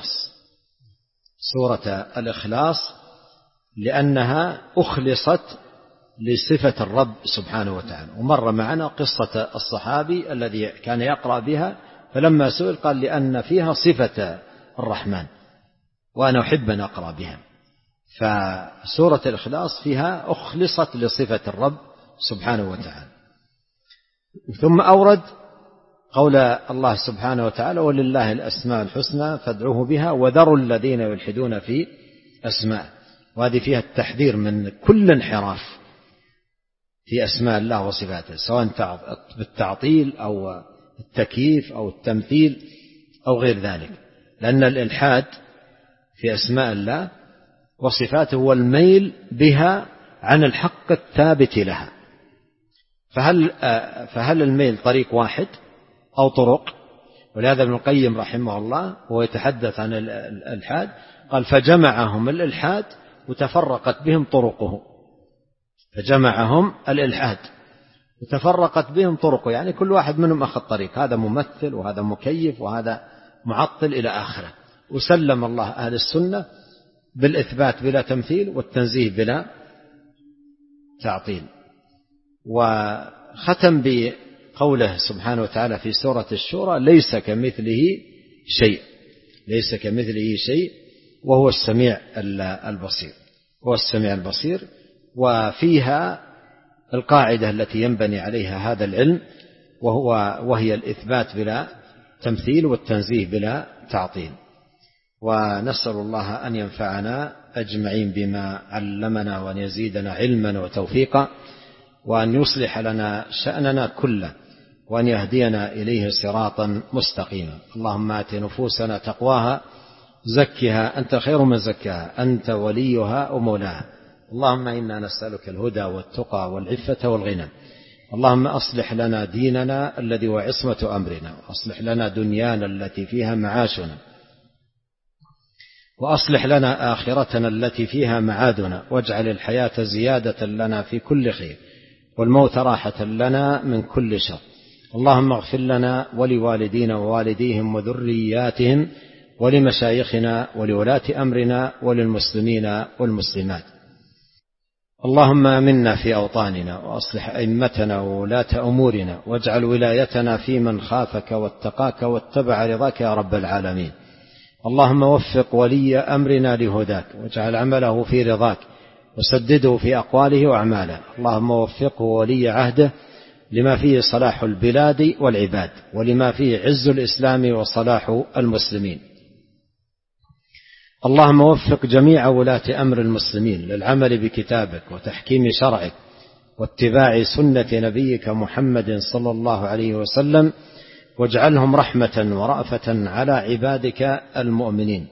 Speaker 2: الإخلاص لأنها أخلصت لصفة الرب سبحانه وتعالى. ومر معنا قصة الصحابي الذي كان يقرأ بها فلما سئل قال لأن فيها صفة الرحمن وأنا أحب أن أقرأ بها. فسورة الإخلاص فيها أخلصت لصفة الرب سبحانه وتعالى. ثم أورد قول الله سبحانه وتعالى: ولله الأسماء الحسنى فادعوه بها وذروا الذين يلحدون في أسماء. وهذه فيها التحذير من كل انحراف في أسماء الله وصفاته، سواء بالتعطيل أو التكييف أو التمثيل أو غير ذلك، لأن الإلحاد في أسماء الله وصفاته هو الميل بها عن الحق الثابت لها. فهل الميل طريق واحد أو طرق؟ ولهذا ابن القيم رحمه الله هو يتحدث عن الإلحاد قال: فجمعهم الإلحاد وتفرقت بهم طرقه. فجمعهم الإلحاد وتفرقت بهم طرقه، يعني كل واحد منهم أخذ طريق، هذا ممثل وهذا مكيف وهذا معطل إلى آخره. وسلم الله أهل السنة بالإثبات بلا تمثيل والتنزيه بلا تعطيل. وختم بقوله سبحانه وتعالى في سورة الشورى: ليس كمثله شيء وهو السميع البصير. وفيها القاعدة التي ينبني عليها هذا العلم، وهي الإثبات بلا تمثيل والتنزيه بلا تعطيل. ونسأل الله أن ينفعنا أجمعين بما علمنا وأن يزيدنا علما وتوفيقا، وأن يصلح لنا شأننا كله، وأن يهدينا إليه صراطا مستقيما. اللهم آت نفوسنا تقواها زكها أنت خير من زكاها أنت وليها ومولاها. اللهم إنا نسألك الهدى والتقى والعفة والغنى. اللهم أصلح لنا ديننا الذي هو عصمة أمرنا، وأصلح لنا دنيانا التي فيها معاشنا، وأصلح لنا آخرتنا التي فيها معادنا، واجعل الحياة زيادة لنا في كل خير والموت راحة لنا من كل شر. اللهم اغفر لنا ولوالدينا ووالديهم وذرياتهم ولمشايخنا ولولاة أمرنا وللمسلمين والمسلمات. اللهم آمنا في أوطاننا وأصلح أئمتنا وولاة أمورنا، واجعل ولايتنا في من خافك واتقاك واتبع رضاك يا رب العالمين. اللهم وفق ولي أمرنا لهداك، واجعل عمله في رضاك، وسدده في أقواله وأعماله. اللهم وفقه ولي عهده لما فيه صلاح البلاد والعباد، ولما فيه عز الإسلام وصلاح المسلمين. اللهم وفق جميع ولاة أمر المسلمين للعمل بكتابك وتحكيم شرعك واتباع سنة نبيك محمد صلى الله عليه وسلم، واجعلهم رحمة ورأفة على عبادك المؤمنين.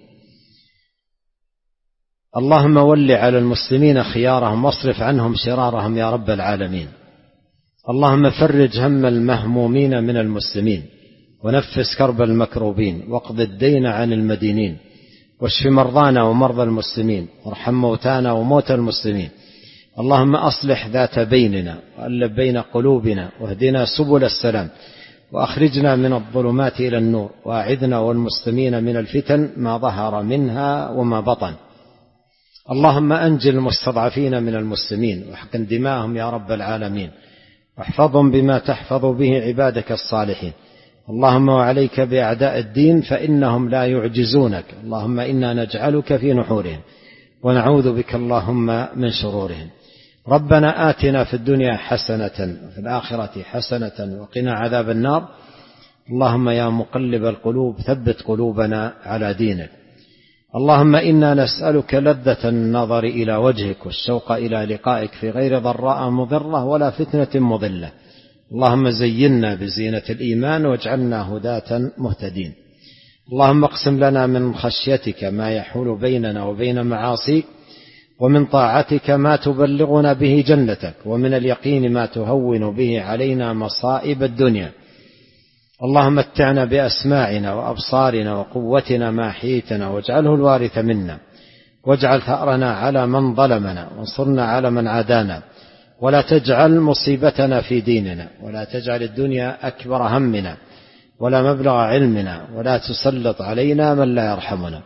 Speaker 2: اللهم ول على المسلمين خيارهم واصرف عنهم شرارهم يا رب العالمين. اللهم فرج هم المهمومين من المسلمين، ونفس كرب المكروبين، واقض الدين عن المدينين، واشف مرضانا ومرضى المسلمين، وارحم موتانا وموتى المسلمين. اللهم أصلح ذات بيننا وألف بين قلوبنا، واهدنا سبل السلام، وأخرجنا من الظلمات إلى النور، وأعذنا والمسلمين من الفتن ما ظهر منها وما بطن. اللهم أنجِ المستضعفين من المسلمين، واحقن دماءهم يا رب العالمين، واحفظهم بما تحفظ به عبادك الصالحين. اللهم وعليك بأعداء الدين فإنهم لا يعجزونك. اللهم إنا نجعلك في نحورهم ونعوذ بك اللهم من شرورهم. ربنا آتنا في الدنيا حسنة وفي الآخرة حسنة وقنا عذاب النار. اللهم يا مقلب القلوب ثبت قلوبنا على دينك. اللهم إنا نسألك لذة النظر إلى وجهك والشوق إلى لقائك في غير ضراء مضرة ولا فتنة مضلة. اللهم زينا بزينة الإيمان واجعلنا هداة مهتدين. اللهم اقسم لنا من خشيتك ما يحول بيننا وبين معاصيك، ومن طاعتك ما تبلغنا به جنتك، ومن اليقين ما تهون به علينا مصائب الدنيا. اللهم متعنا بأسماعنا وأبصارنا وقوتنا ما أحييتنا، واجعله الوارث منا، واجعل ثأرنا على من ظلمنا، وانصرنا على من عادانا، ولا تجعل مصيبتنا في ديننا، ولا تجعل الدنيا أكبر همنا ولا مبلغ علمنا، ولا تسلط علينا من لا يرحمنا.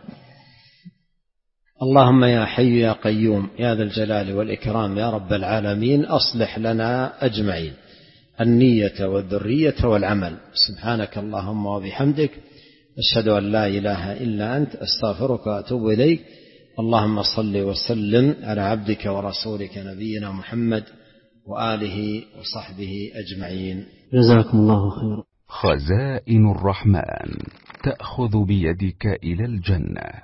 Speaker 2: اللهم يا حي يا قيوم يا ذا الجلال والإكرام يا رب العالمين، أصلح لنا أجمعين النية والذرية والعمل. سبحانك اللهم وبحمدك، أشهد أن لا إله إلا أنت، أستغفرك وأتوب إليك. اللهم صل وسلم على عبدك ورسولك نبينا محمد وآله وصحبه أجمعين.
Speaker 1: جزاكم الله خيرا.
Speaker 3: خزائن الرحمن تأخذ بيدك إلى الجنة.